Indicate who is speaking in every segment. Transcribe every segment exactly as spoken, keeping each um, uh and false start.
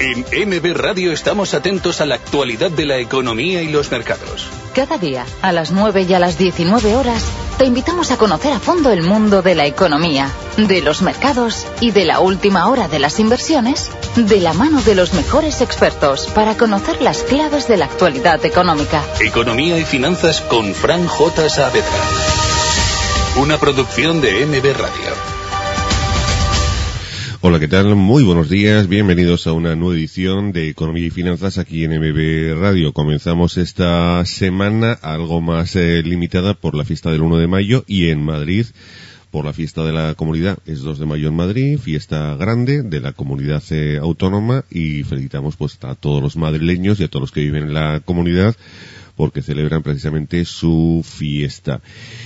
Speaker 1: En M B Radio estamos atentos a la actualidad de la economía y los mercados.
Speaker 2: Cada día, a las nueve y a las diecinueve horas, te invitamos a conocer a fondo el mundo de la economía, de los mercados y de la última hora de las inversiones, de la mano de los mejores expertos para conocer las claves de la actualidad económica.
Speaker 1: Economía y finanzas con Fran J. Saavedra. Una producción de M B Radio.
Speaker 3: Hola, ¿qué tal? Muy buenos días, bienvenidos a una nueva edición de Economía y Finanzas aquí en M B Radio. Comenzamos esta semana algo más eh, limitada por la fiesta del uno de mayo y en Madrid por la fiesta de la comunidad. Es dos de mayo en Madrid, fiesta grande de la comunidad eh, autónoma, y felicitamos pues a todos los madrileños y a todos los que viven en la comunidad porque celebran precisamente su fiesta.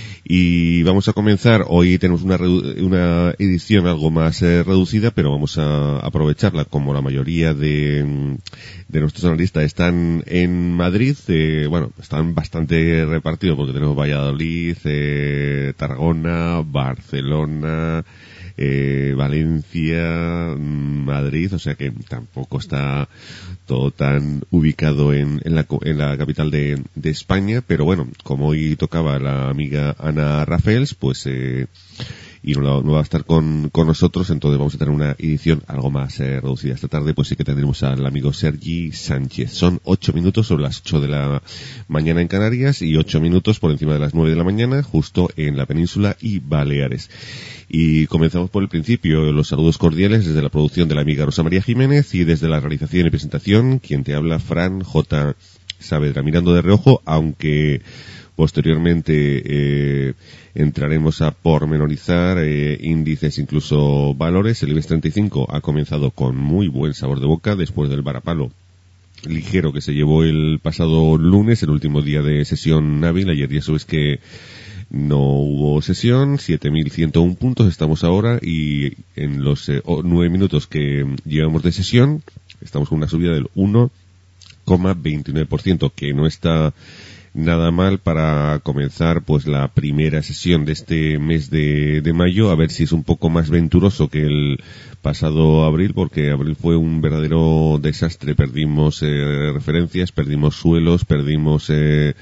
Speaker 3: Y vamos a comenzar. Hoy tenemos una, una edición algo más eh, reducida, pero vamos a aprovecharla. Como la mayoría de, de nuestros analistas están en Madrid, eh, bueno, están bastante repartidos porque tenemos Valladolid, eh, Tarragona, Barcelona, eh, Valencia, Madrid, o sea que tampoco está todo tan ubicado en, en, la, en la capital de, de España, pero bueno, como hoy tocaba la amiga Ana Rafels, pues eh, y no, no va a estar con, con nosotros, entonces vamos a tener una edición algo más eh, reducida. Esta tarde pues sí que tendremos al amigo Sergi Sánchez. Son ocho minutos sobre las ocho de la mañana en Canarias y ocho minutos por encima de las nueve de la mañana justo en la península y Baleares. Y comenzamos por el principio. Los saludos cordiales desde la producción de la amiga Rosa María Jiménez y desde la realización y presentación quien te habla, Fran J. Saavedra, mirando de reojo, aunque posteriormente eh, entraremos a pormenorizar eh, índices, incluso valores. El IBEX treinta y cinco ha comenzado con muy buen sabor de boca después del varapalo ligero que se llevó el pasado lunes, el último día de sesión hábil. Ayer ya sabes que no hubo sesión, siete mil ciento uno puntos estamos ahora, y en los eh, nueve minutos que llevamos de sesión estamos con una subida del uno coma veintinueve por ciento, que no está nada mal para comenzar pues la primera sesión de este mes de, de mayo, a ver si es un poco más venturoso que el pasado abril, porque abril fue un verdadero desastre. Perdimos eh, referencias, perdimos suelos, perdimos eh,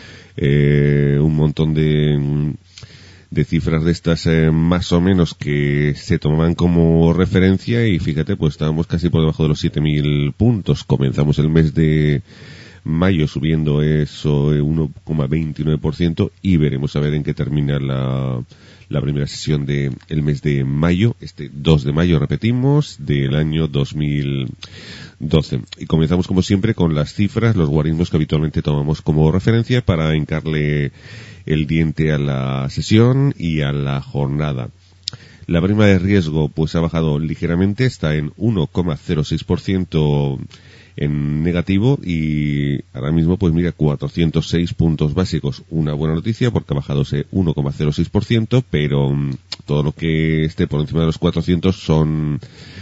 Speaker 3: eh, un montón de de cifras de estas eh, más o menos que se tomaban como referencia, y fíjate, pues estábamos casi por debajo de los siete mil puntos. Comenzamos el mes de mayo subiendo eso uno coma veintinueve por ciento y veremos a ver en qué termina la, la primera sesión de el mes de mayo, este dos de mayo, repetimos, del año dos mil doce. Y comenzamos como siempre con las cifras, los guarismos que habitualmente tomamos como referencia para hincarle el diente a la sesión y a la jornada. La prima de riesgo pues ha bajado ligeramente, está en uno coma cero seis por ciento en negativo, y ahora mismo pues mira, cuatrocientos seis puntos básicos. Una buena noticia porque ha bajado ese uno coma cero seis por ciento, pero um, todo lo que esté por encima de los cuatrocientos son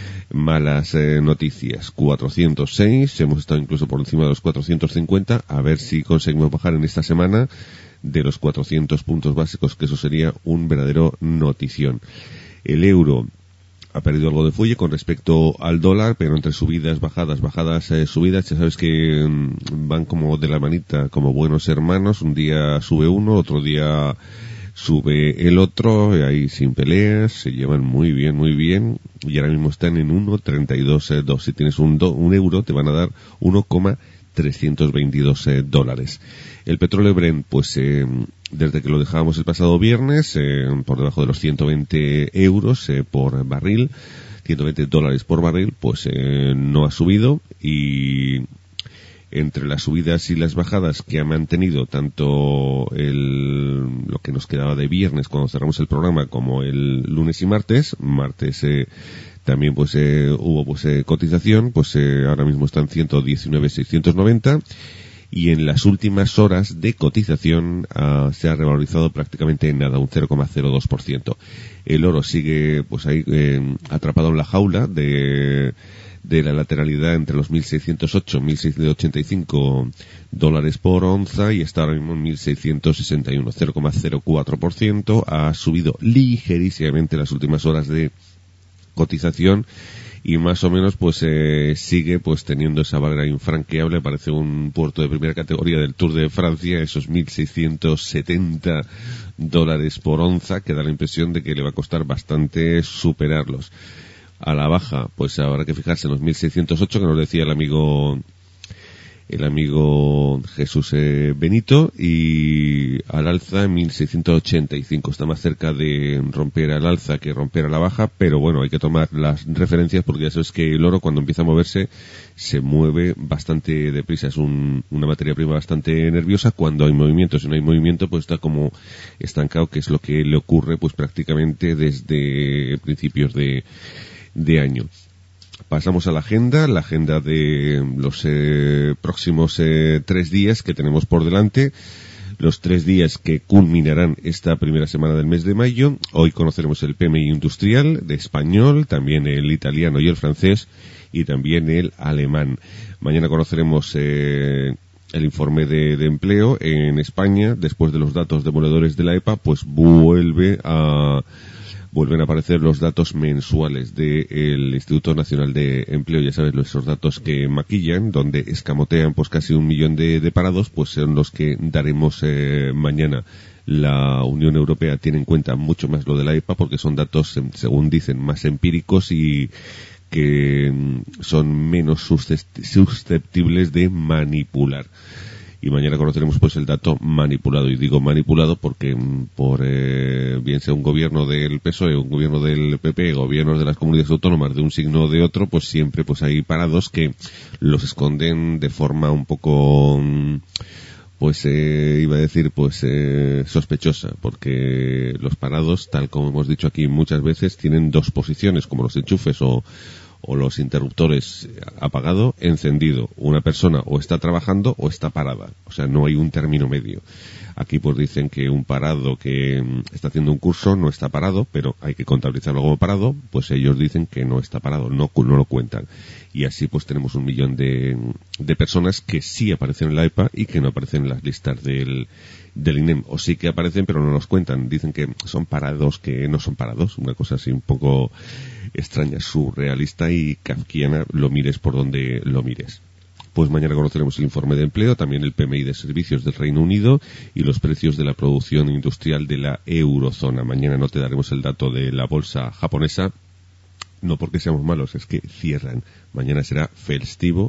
Speaker 3: malas eh, noticias. cuatrocientos seis, hemos estado incluso por encima de los cuatrocientos cincuenta, a ver si conseguimos bajar en esta semana de los cuatrocientos puntos básicos, que eso sería un verdadero notición. El euro ha perdido algo de fuelle con respecto al dólar, pero entre subidas, bajadas, bajadas, eh, subidas, ya sabes que mm, van como de la manita, como buenos hermanos. Un día sube uno, otro día sube el otro, y ahí sin peleas, se llevan muy bien, muy bien, y ahora mismo están en uno coma treinta y dos dos. Si tienes un, do, un euro, te van a dar uno coma trescientos veintidós eh, dólares. El petróleo Brent, pues eh, desde que lo dejábamos el pasado viernes, eh, por debajo de los ciento veinte euros eh, por barril, ciento veinte dólares por barril, pues eh, no ha subido, y entre las subidas y las bajadas que ha mantenido tanto el, lo que nos quedaba de viernes cuando cerramos el programa, como el lunes y martes, martes eh, también pues eh, hubo pues eh, cotización, pues eh, ahora mismo están ciento diecinueve mil seiscientos noventa, y en las últimas horas de cotización uh, se ha revalorizado prácticamente en nada, un cero coma cero dos por ciento. El oro sigue pues ahí eh, atrapado en la jaula de de la lateralidad entre los mil seiscientos ocho y mil seiscientos ochenta y cinco dólares por onza, y está ahora mismo en mil seiscientos sesenta y uno, cero coma cero cuatro por ciento. Ha subido ligerísimamente las últimas horas de cotización, y más o menos pues eh, sigue pues teniendo esa barrera infranqueable. Parece un puerto de primera categoría del Tour de Francia, esos mil seiscientos setenta dólares por onza, que da la impresión de que le va a costar bastante superarlos. A la baja pues habrá que fijarse en los mil seiscientos ocho, que nos decía el amigo el amigo Jesús eh, Benito, y al alza en mil seiscientos ochenta y cinco. Está más cerca de romper al alza que romper a la baja, pero bueno, hay que tomar las referencias porque ya sabes que el oro, cuando empieza a moverse, se mueve bastante deprisa. Es un, una materia prima bastante nerviosa. Cuando hay movimiento, si no hay movimiento, pues está como estancado, que es lo que le ocurre pues prácticamente desde principios de, de año. Pasamos a la agenda, la agenda de los eh, próximos eh, tres días que tenemos por delante, los tres días que culminarán esta primera semana del mes de mayo. Hoy conoceremos el P M I industrial de español, también el italiano y el francés, y también el alemán. Mañana conoceremos eh, el informe de, de empleo en España. Después de los datos demoledores de la E P A, pues vuelve a... vuelven a aparecer los datos mensuales del Instituto Nacional de Empleo. Ya sabes, esos datos que maquillan, donde escamotean pues casi un millón de, de parados, pues son los que daremos eh, mañana. La Unión Europea tiene en cuenta mucho más lo de la E P A, porque son datos, según dicen, más empíricos y que son menos susceptibles de manipular. Y mañana conoceremos pues el dato manipulado. Y digo manipulado porque por eh, bien sea un gobierno del P S O E, un gobierno del P P, gobiernos de las comunidades autónomas de un signo o de otro, pues siempre pues hay parados que los esconden de forma un poco, pues eh, iba a decir pues eh, sospechosa, porque los parados, tal como hemos dicho aquí muchas veces, tienen dos posiciones, como los enchufes o o los interruptores: apagado, encendido. Una persona o está trabajando o está parada. O sea, no hay un término medio. Aquí pues dicen que un parado que está haciendo un curso no está parado, pero hay que contabilizarlo como parado. Pues ellos dicen que no está parado, no, no lo cuentan. Y así pues tenemos un millón de, de personas que sí aparecen en la E P A y que no aparecen en las listas del del I N E M, o sí que aparecen pero no los cuentan. Dicen que son parados que no son parados, una cosa así un poco extraña, surrealista y kafkiana, lo mires por donde lo mires. Pues mañana conoceremos el informe de empleo, también el P M I de servicios del Reino Unido y los precios de la producción industrial de la eurozona. Mañana no te daremos el dato de la bolsa japonesa, no porque seamos malos, es que cierran. Mañana será festivo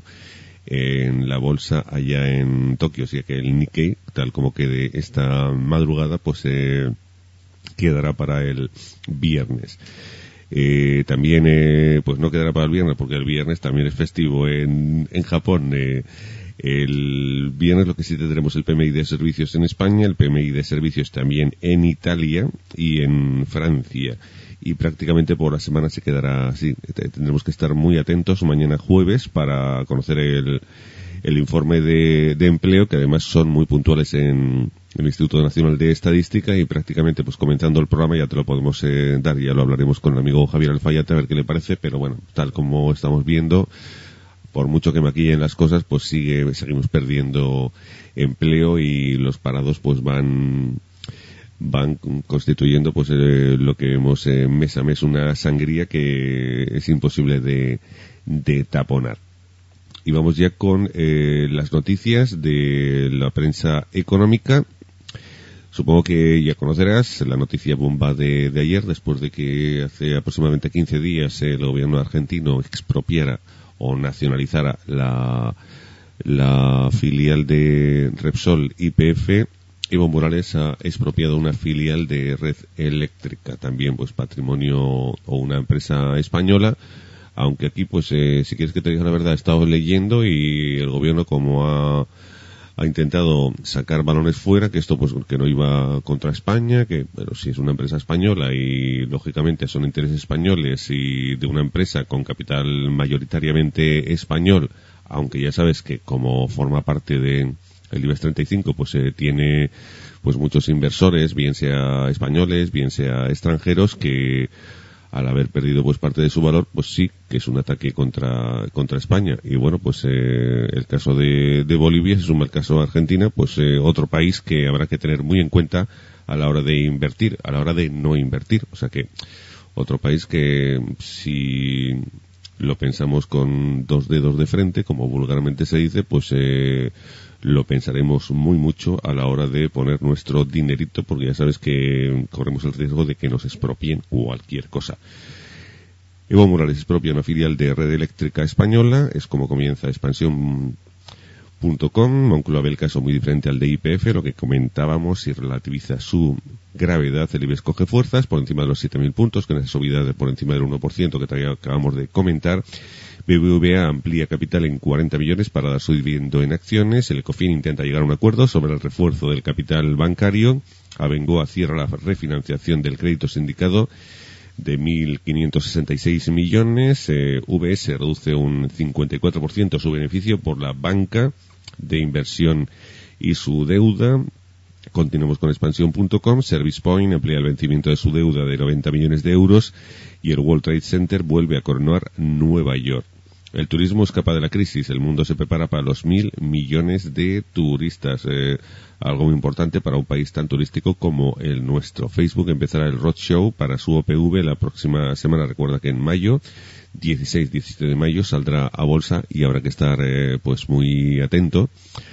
Speaker 3: en la bolsa allá en Tokio, así que el Nikkei, tal como quede esta madrugada, pues eh, quedará para el viernes. Eh, también eh, pues no quedará para el viernes porque el viernes también es festivo en, en Japón. Eh, el viernes lo que sí tendremos el P M I de servicios en España, el P M I de servicios también en Italia y en Francia. Y prácticamente por la semana se quedará así. Tendremos que estar muy atentos mañana jueves para conocer el, el informe de, de empleo, que además son muy puntuales en el Instituto Nacional de Estadística, y prácticamente pues comenzando el programa ya te lo podemos eh, dar, ya lo hablaremos con el amigo Javier Alfayate a ver qué le parece, pero bueno, tal como estamos viendo, por mucho que maquillen las cosas, pues sigue, seguimos perdiendo empleo y los parados pues van van constituyendo pues eh, lo que vemos eh, mes a mes, una sangría que es imposible de, de taponar. Y vamos ya con eh, las noticias de la prensa económica. Supongo que ya conocerás la noticia bomba de, de ayer, después de que hace aproximadamente quince días el gobierno argentino expropiara o nacionalizara la, la filial de Repsol Y P F. Evo Morales ha expropiado una filial de Red Eléctrica, también pues patrimonio o una empresa española, aunque aquí pues eh, si quieres que te diga la verdad, he estado leyendo y el gobierno como ha, ha intentado sacar balones fuera, que esto pues que no iba contra España, que bueno, si es una empresa española y lógicamente son intereses españoles y de una empresa con capital mayoritariamente español, aunque ya sabes que como forma parte de el IBEX treinta y cinco pues eh, tiene pues muchos inversores, bien sea españoles, bien sea extranjeros, que al haber perdido pues parte de su valor, pues sí que es un ataque contra contra España. Y bueno, pues eh, el caso de, de Bolivia, si suma el caso de Argentina, pues eh, otro país que habrá que tener muy en cuenta a la hora de invertir, a la hora de no invertir. O sea que otro país que si lo pensamos con dos dedos de frente, como vulgarmente se dice, pues eh, lo pensaremos muy mucho a la hora de poner nuestro dinerito, porque ya sabes que corremos el riesgo de que nos expropien cualquier cosa. Evo Morales expropia una filial de Red Eléctrica Española, es como comienza expansión punto com. Moncloa ve el caso muy diferente al de Y P F, lo que comentábamos, y relativiza su gravedad. El IBEX coge fuerzas por encima de los siete mil puntos, con esa subida de por encima del uno por ciento que todavía acabamos de comentar. B B V A amplía capital en cuarenta millones para dar su dividendo en acciones. El Ecofin intenta llegar a un acuerdo sobre el refuerzo del capital bancario. Abengoa cierra la refinanciación del crédito sindicado de mil quinientos sesenta y seis millones. eh, V S reduce un cincuenta y cuatro por ciento su beneficio por la banca de inversión y su deuda. Continuamos con expansión punto com. Service Point amplía el vencimiento de su deuda de noventa millones de euros y el World Trade Center vuelve a coronar Nueva York. El turismo escapa de la crisis. El mundo se prepara para los mil millones de turistas. Eh, algo muy importante para un país tan turístico como el nuestro. Facebook empezará el roadshow para su O P V la próxima semana. Recuerda que en mayo, dieciséis diecisiete de mayo, saldrá a bolsa y habrá que estar eh, pues muy atento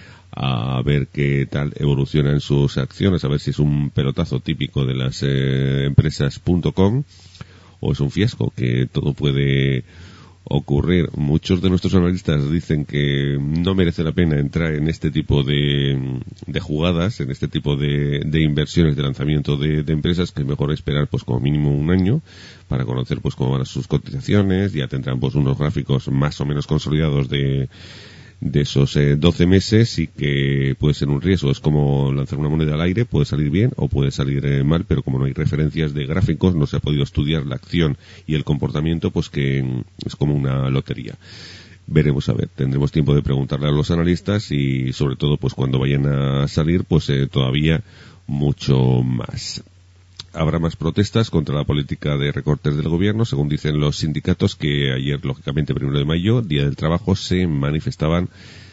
Speaker 3: a ver qué tal evolucionan sus acciones, a ver si es un pelotazo típico de las eh, empresas .com o es un fiasco, que todo puede ocurrir. Muchos de nuestros analistas dicen que no merece la pena entrar en este tipo de, de jugadas, en este tipo de, de inversiones de lanzamiento de, de empresas, que es mejor esperar pues como mínimo un año para conocer pues cómo van sus cotizaciones. Ya tendrán pues unos gráficos más o menos consolidados de de esos eh, doce meses, y que puede ser un riesgo. Es como lanzar una moneda al aire, puede salir bien o puede salir eh, mal, pero como no hay referencias de gráficos, no se ha podido estudiar la acción y el comportamiento, pues que mm, es como una lotería. Veremos a ver, tendremos tiempo de preguntarle a los analistas y sobre todo pues cuando vayan a salir pues eh, todavía mucho más. Habrá más protestas contra la política de recortes del gobierno, según dicen los sindicatos, que ayer, lógicamente, primero de mayo, Día del Trabajo, se manifestaban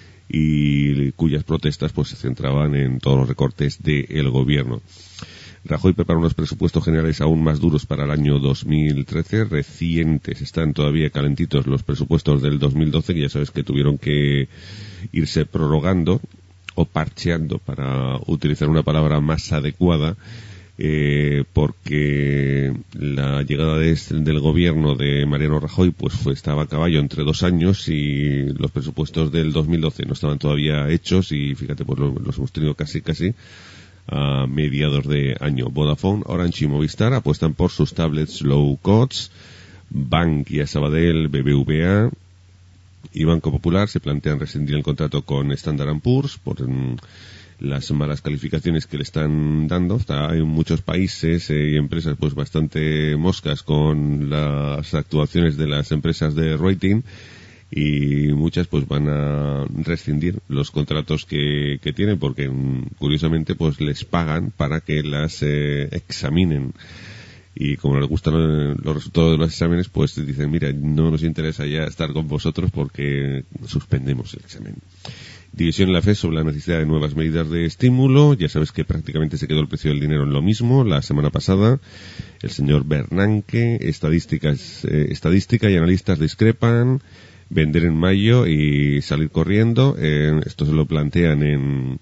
Speaker 3: y cuyas protestas pues se centraban en todos los recortes del gobierno. Rajoy prepara unos presupuestos generales aún más duros para el año dos mil trece, recientes, están todavía calentitos los presupuestos del dos mil doce, que ya sabes que tuvieron que irse prorrogando o parcheando, para utilizar una palabra más adecuada, Eh, porque la llegada de este, del gobierno de Mariano Rajoy pues fue, estaba a caballo entre dos años y los presupuestos del dos mil doce no estaban todavía hechos, y fíjate, pues los, los hemos tenido casi casi a mediados de año. Vodafone, Orange y Movistar apuestan por sus tablets low cost. Bankia, Sabadell, B B V A y Banco Popular se plantean rescindir el contrato con Standard and Poor's por mm, las malas calificaciones que le están dando. Está, hay muchos países eh, y empresas pues bastante moscas con las actuaciones de las empresas de rating, y muchas pues van a rescindir los contratos que, que tienen, porque curiosamente pues les pagan para que las eh, examinen, y como no les gustan los resultados de los exámenes pues dicen, mira, no nos interesa ya estar con vosotros porque suspendemos el examen. División en la F E D sobre la necesidad de nuevas medidas de estímulo. Ya sabes que prácticamente se quedó el precio del dinero en lo mismo la semana pasada. El señor Bernanke, estadísticas, eh, estadística y analistas discrepan. Vender en mayo y salir corriendo. Eh, esto se lo plantean en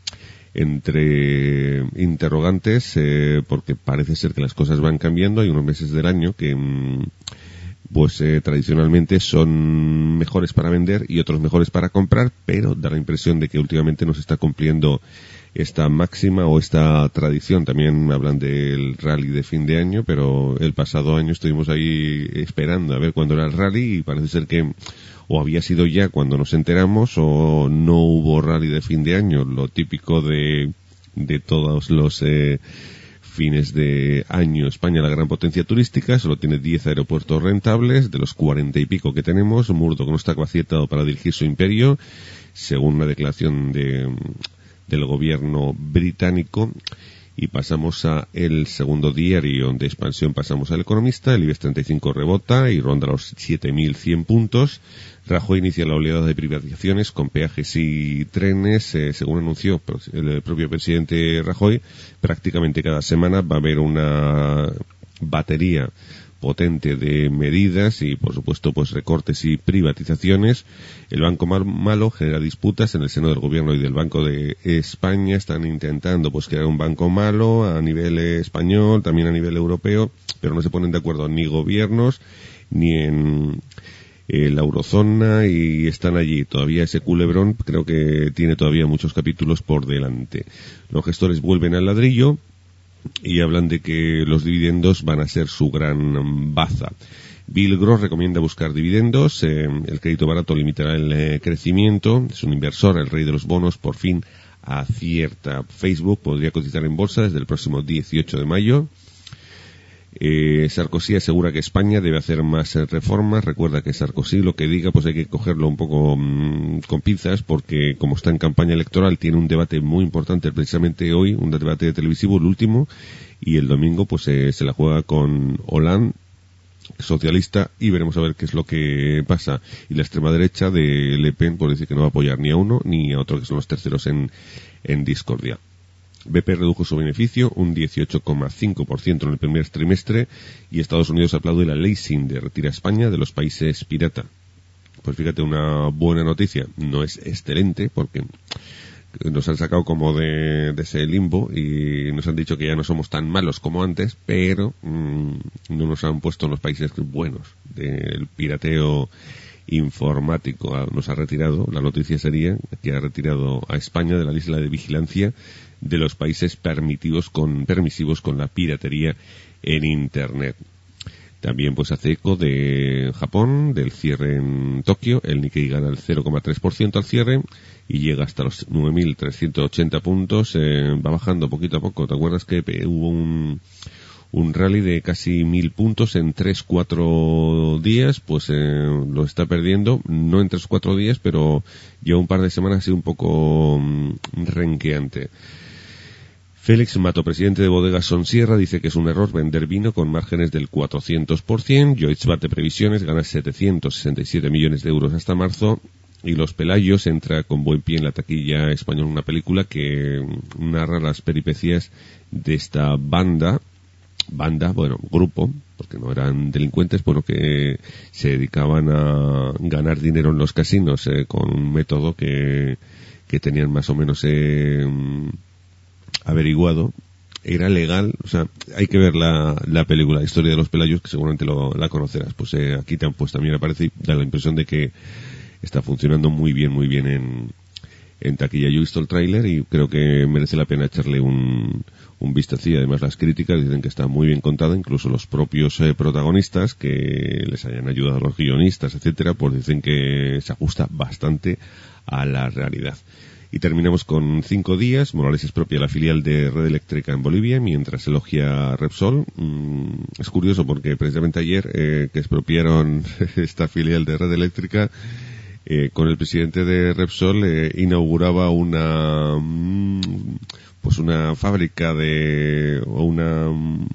Speaker 3: entre interrogantes, eh, porque parece ser que las cosas van cambiando. Hay unos meses del año que mm, pues eh, tradicionalmente son mejores para vender y otros mejores para comprar, pero da la impresión de que últimamente no se está cumpliendo esta máxima o esta tradición. También hablan del rally de fin de año, pero el pasado año estuvimos ahí esperando a ver cuándo era el rally, y parece ser que o había sido ya cuando nos enteramos, o no hubo rally de fin de año, lo típico de de todos los eh, fines de año. España, la gran potencia turística, solo tiene diez aeropuertos rentables de los cuarenta y pico que tenemos. Murdoch no está capacitado para dirigir su imperio, según una declaración de del gobierno británico. Y pasamos a el segundo diario de expansión, pasamos al Economista. El IBEX treinta y cinco rebota y ronda los siete mil cien puntos. Rajoy inicia la oleada de privatizaciones con peajes y trenes. Eh, según anunció el propio presidente Rajoy, prácticamente cada semana va a haber una batería potente de medidas y, por supuesto, pues recortes y privatizaciones. El Banco Malo genera disputas en el seno del Gobierno y del Banco de España. Están intentando pues crear un banco malo a nivel español, también a nivel europeo, pero no se ponen de acuerdo ni gobiernos ni en eh, la eurozona, y están allí. Todavía ese culebrón creo que tiene todavía muchos capítulos por delante. Los gestores vuelven al ladrillo y hablan de que los dividendos van a ser su gran baza. Bill Gross recomienda buscar dividendos. Eh, el crédito barato limitará el eh, crecimiento. Es un inversor, el rey de los bonos, por fin acierta. Facebook podría cotizar en bolsa desde el próximo dieciocho de mayo. Eh, Sarkozy asegura que España debe hacer más eh, reformas. Recuerda que Sarkozy lo que diga pues hay que cogerlo un poco mmm, con pinzas, porque como está en campaña electoral tiene un debate muy importante precisamente hoy, un debate televisivo, el último, y el domingo pues eh, se la juega con Hollande, socialista, y veremos a ver qué es lo que pasa. Y la extrema derecha de Le Pen pues dice que no va a apoyar ni a uno ni a otro, que son los terceros en, en discordia. B P redujo su beneficio un dieciocho coma cinco por ciento en el primer trimestre, y Estados Unidos aplaude la ley Sinde, retira a España de los países pirata. Pues fíjate, una buena noticia. No es excelente porque nos han sacado como de, de ese limbo y nos han dicho que ya no somos tan malos como antes, pero mmm, no nos han puesto en los países buenos del pirateo informático. Nos ha retirado, la noticia sería que ha retirado a España de la lista de vigilancia de los países permitidos con, permisivos con la piratería en Internet. También pues hace eco de Japón, del cierre en Tokio. El Nikkei gana el cero coma tres por ciento al cierre y llega hasta los nueve mil trescientos ochenta puntos. Eh, va bajando poquito a poco. ¿Te acuerdas que hubo un, un rally de casi mil puntos en tres cuatro días? Pues eh, lo está perdiendo, no en tres cuatro días, pero lleva un par de semanas así un poco um, renqueante. Félix Mato, presidente de Bodegas Sonsierra, dice que es un error vender vino con márgenes del cuatrocientos por ciento. Joyce bate previsiones, gana setecientos sesenta y siete millones de euros hasta marzo. Y Los Pelayos entra con buen pie en la taquilla española, una película que narra las peripecias de esta banda, banda, bueno, grupo, porque no eran delincuentes, bueno, que se dedicaban a ganar dinero en los casinos eh, con un método que, que tenían más o menos eh, averiguado. Era legal, o sea, hay que ver la, la película, la historia de Los Pelayos, que seguramente lo, la conocerás. Pues eh, aquí pues también aparece y da la impresión de que está funcionando muy bien, muy bien en, en taquilla. Yo he visto el tráiler y creo que merece la pena echarle un, un vistacillo. Además, las críticas dicen que está muy bien contada, incluso los propios eh, protagonistas, que les hayan ayudado a los guionistas, etcétera, pues dicen que se ajusta bastante a la realidad. Y terminamos con cinco días. Morales expropia la filial de Red Eléctrica en Bolivia, mientras elogia a Repsol. Mm, es curioso porque precisamente ayer eh, que expropiaron esta filial de Red Eléctrica, eh, con el presidente de Repsol eh, inauguraba una mm, pues una fábrica de o una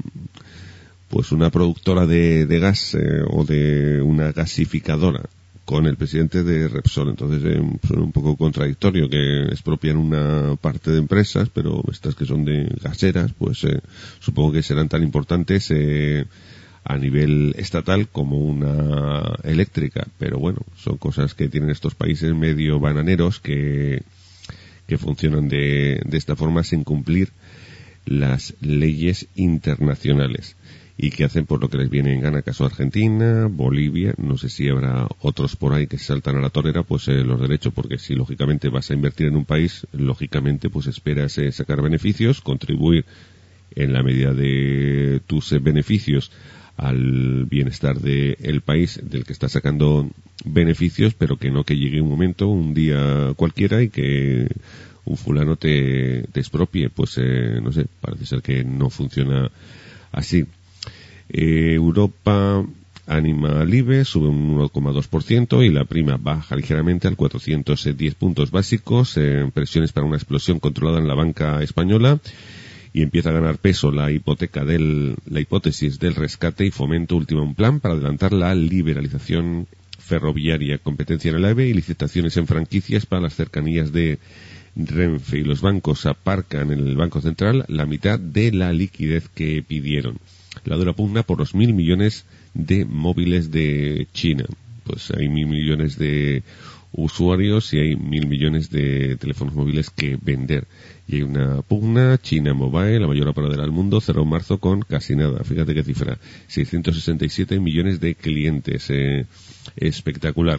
Speaker 3: pues una productora de, de gas eh, o de una gasificadora con el presidente de Repsol. Entonces eh, suena un poco contradictorio que expropian una parte de empresas, pero estas que son de gaseras, pues eh, supongo que serán tan importantes eh, a nivel estatal como una eléctrica. Pero bueno, son cosas que tienen estos países medio bananeros que, que funcionan de, de esta forma sin cumplir las leyes internacionales. Y que hacen por lo que les viene en gana, caso Argentina, Bolivia, no sé si habrá otros por ahí que se saltan a la torera, pues eh, los derechos, porque si lógicamente vas a invertir en un país, lógicamente pues esperas eh, sacar beneficios, contribuir en la medida de tus eh, beneficios al bienestar del país del que estás sacando beneficios, pero que no que llegue un momento, un día cualquiera y que un fulano te, te expropie. Pues eh, no sé, parece ser que no funciona así. Eh, Europa anima al I B E, sube un uno coma dos por ciento y la prima baja ligeramente al cuatrocientos diez puntos básicos. Eh, presiones para una explosión controlada en la banca española y empieza a ganar peso la hipoteca del, la hipótesis del rescate, y Fomento ultima un plan para adelantar la liberalización ferroviaria, competencia en el A V E y licitaciones en franquicias para las cercanías de Renfe. Y los bancos aparcan en el Banco Central la mitad de la liquidez que pidieron. La dura pugna por los mil millones de móviles de China. Pues hay mil millones de usuarios y hay mil millones de teléfonos móviles que vender. Y hay una pugna. China Mobile, la mayor operadora del mundo, cerró marzo con casi nada. Fíjate qué cifra. seiscientos sesenta y siete millones de clientes. Eh, espectacular.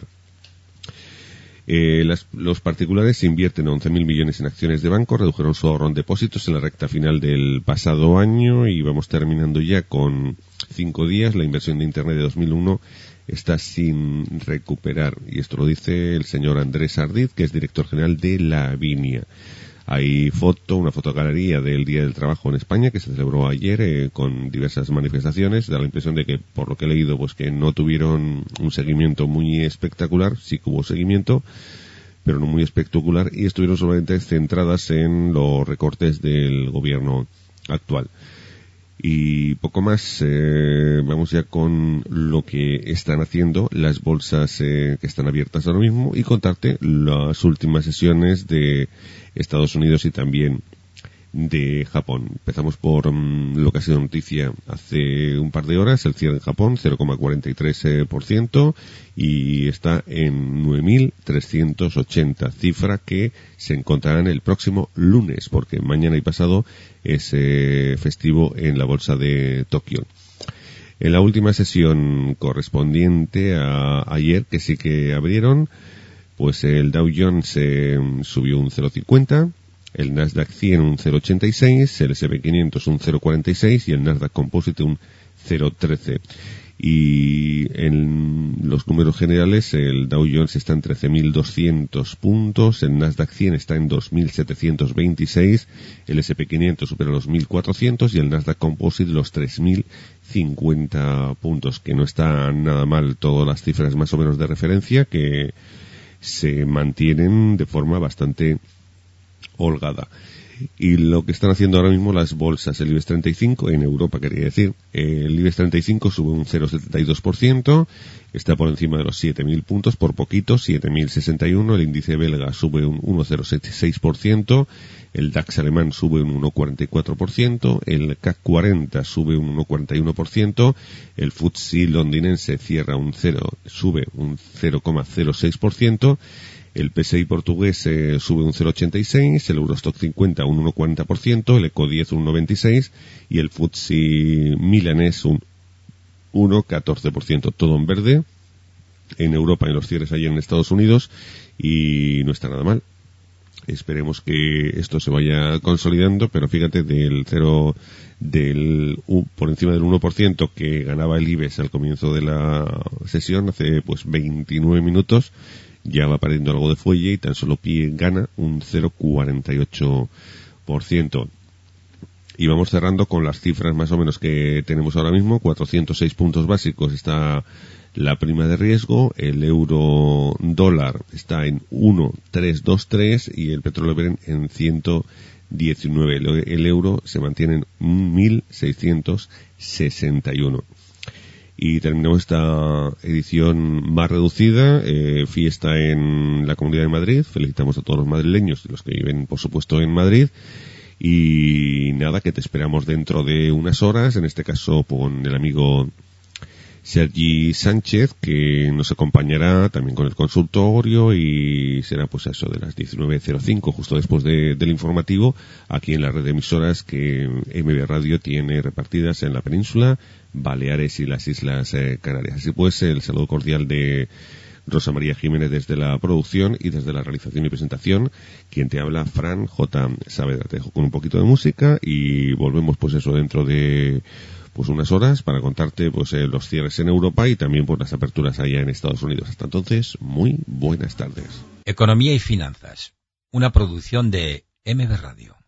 Speaker 3: Eh, las, los particulares invierten once mil millones en acciones de banco, redujeron su ahorro en depósitos en la recta final del pasado año y vamos terminando ya con cinco días. La inversión de Internet de dos mil uno está sin recuperar y esto lo dice el señor Andrés Ardiz, que es director general de la Vinia. Hay foto, una fotogalería del Día del Trabajo en España que se celebró ayer eh, con diversas manifestaciones. Da la impresión de que, por lo que he leído, pues que no tuvieron un seguimiento muy espectacular. Sí que hubo seguimiento, pero no muy espectacular, y estuvieron solamente centradas en los recortes del gobierno actual. Y poco más. Eh, vamos ya con lo que están haciendo las bolsas eh, que están abiertas ahora mismo y contarte las últimas sesiones de Estados Unidos y también de Japón. Empezamos por um, lo que ha sido noticia hace un par de horas. El cierre en Japón, cero coma cuarenta y tres por ciento, y está en nueve mil trescientos ochenta, cifra que se encontrará el próximo lunes, porque mañana y pasado es eh, festivo en la bolsa de Tokio. En la última sesión correspondiente a ayer, que sí que abrieron, pues el Dow Jones eh, subió un cero coma cincuenta, el Nasdaq cien un cero coma ochenta y seis, el ese and pe quinientos un cero coma cuarenta y seis y el Nasdaq Composite un cero coma trece. Y en los números generales el Dow Jones está en trece mil doscientos puntos, el Nasdaq cien está en dos mil setecientos veintiséis, el ese and pe quinientos supera los mil cuatrocientos y el Nasdaq Composite los tres mil cincuenta puntos, que no está nada mal. Todas las cifras más o menos de referencia que se mantienen de forma bastante holgada. Y lo que están haciendo ahora mismo las bolsas, el IBEX treinta y cinco, en Europa quería decir, el IBEX treinta y cinco sube un cero coma setenta y dos por ciento, está por encima de los siete mil puntos, por poquito, siete mil sesenta y uno, el índice belga sube un uno coma cero seis por ciento, el DAX alemán sube un uno coma cuarenta y cuatro por ciento, el C A C cuarenta sube un uno coma cuarenta y uno por ciento, el F T S E londinense cierra un cero, sube un cero coma cero seis por ciento, el P S I portugués eh, sube un cero coma ochenta y seis, el Eurostock cincuenta un uno coma cuarenta por ciento, el ECO diez un uno coma noventa y seis y el F T S E milanés un uno coma catorce por ciento. Todo en verde en Europa, en los cierres allí en Estados Unidos, y no está nada mal. Esperemos que esto se vaya consolidando, pero fíjate, del cero del uh, por encima del uno por ciento que ganaba el IBEX al comienzo de la sesión, hace pues veintinueve minutos, ya va perdiendo algo de fuelle y tan solo pie gana un cero coma cuarenta y ocho por ciento. Y vamos cerrando con las cifras más o menos que tenemos ahora mismo. cuatrocientos seis puntos básicos está la prima de riesgo, el euro dólar está en uno coma trescientos veintitrés y el petróleo Brent en ciento diecinueve. El euro se mantiene en mil seiscientos sesenta y uno. Y terminamos esta edición más reducida, eh, fiesta en la Comunidad de Madrid. Felicitamos a todos los madrileños y los que viven, por supuesto, en Madrid. Y nada, que te esperamos dentro de unas horas, en este caso con el amigo Sergi Sánchez, que nos acompañará también con el consultorio, y será pues eso de las diecinueve cero cinco, justo después de, del informativo, aquí en la red de emisoras que M B Radio tiene repartidas en la península, Baleares y las Islas eh, Canarias. Así pues, el saludo cordial de Rosa María Jiménez desde la producción y desde la realización y presentación, quien te habla, Fran J. Saavedra. Te dejo con un poquito de música y volvemos pues eso dentro de pues unas horas para contarte pues eh, los cierres en Europa y también pues las aperturas allá en Estados Unidos. Hasta entonces, muy buenas tardes.
Speaker 4: Economía y finanzas, una producción de M B Radio.